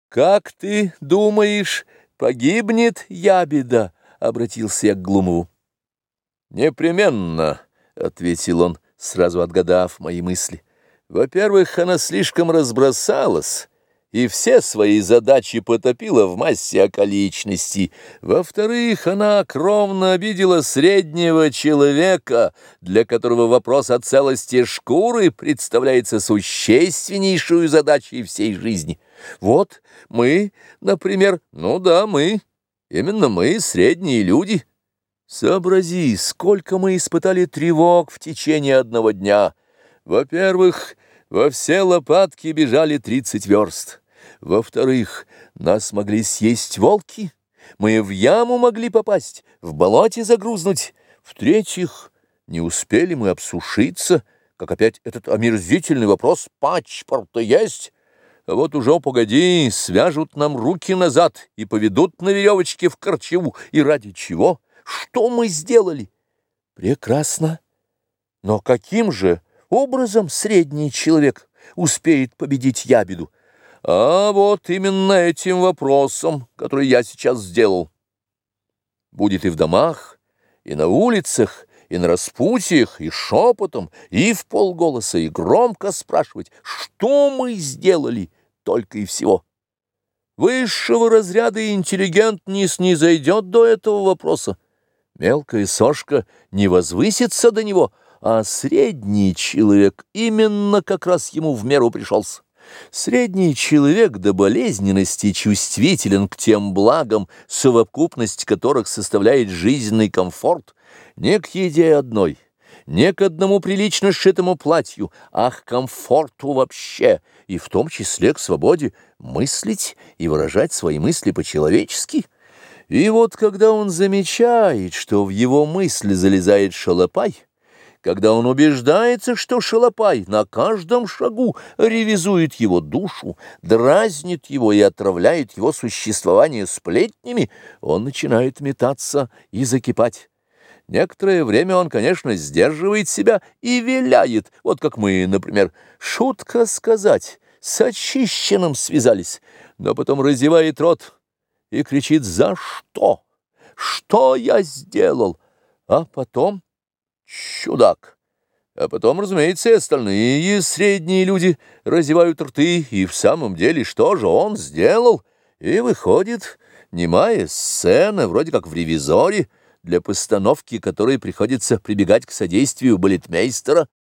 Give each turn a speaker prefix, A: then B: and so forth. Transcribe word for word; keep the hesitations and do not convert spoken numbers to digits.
A: «Как ты думаешь, погибнет ябеда?» — обратился я к Глумову. «Непременно», — ответил он, сразу отгадав мои мысли. «Во-первых, она слишком разбросалась и все свои задачи потопила в массе околичностей. Во-вторых, она кровно обидела среднего человека, для которого вопрос о целости шкуры представляется существеннейшую задачей всей жизни. Вот мы, например, ну да, мы, именно мы, средние люди. Сообрази, сколько мы испытали тревог в течение одного дня. Во-первых, во все лопатки бежали тридцать верст. Во-вторых, нас могли съесть волки. Мы в яму могли попасть, в болоте загрузнуть. В-третьих, не успели мы обсушиться, как опять этот омерзительный вопрос пачпорта есть. А вот уже, погоди, свяжут нам руки назад и поведут на веревочке в Корчеву. И ради чего? Что мы сделали? Прекрасно. Но каким же образом средний человек успеет победить ябеду? А вот именно этим вопросом, который я сейчас сделал. Будет и в домах, и на улицах, и на распутьях, и шепотом, и вполголоса, и громко спрашивать, что мы сделали, только и всего. Высшего разряда интеллигент не снизойдет до этого вопроса. Мелкая сошка не возвысится до него, а средний человек именно как раз ему в меру пришелся. Средний человек до болезненности чувствителен к тем благам, совокупность которых составляет жизненный комфорт, не к еде одной, не к одному прилично сшитому платью, а к комфорту вообще, и в том числе к свободе мыслить и выражать свои мысли по-человечески. И вот когда он замечает, что в его мысли залезает шалопай, когда он убеждается, что шалопай на каждом шагу ревизует его душу, дразнит его и отравляет его существование сплетнями, он начинает метаться и закипать. Некоторое время он, конечно, сдерживает себя и виляет, вот как мы, например, шутка сказать, с очищенным связались, но потом разевает рот и кричит: «За что? Что я сделал?» А потом чудак. А потом, разумеется, и остальные средние люди разевают рты, и в самом деле что же он сделал? И выходит немая сцена, вроде как в «Ревизоре», для постановки которой приходится прибегать к содействию балетмейстера.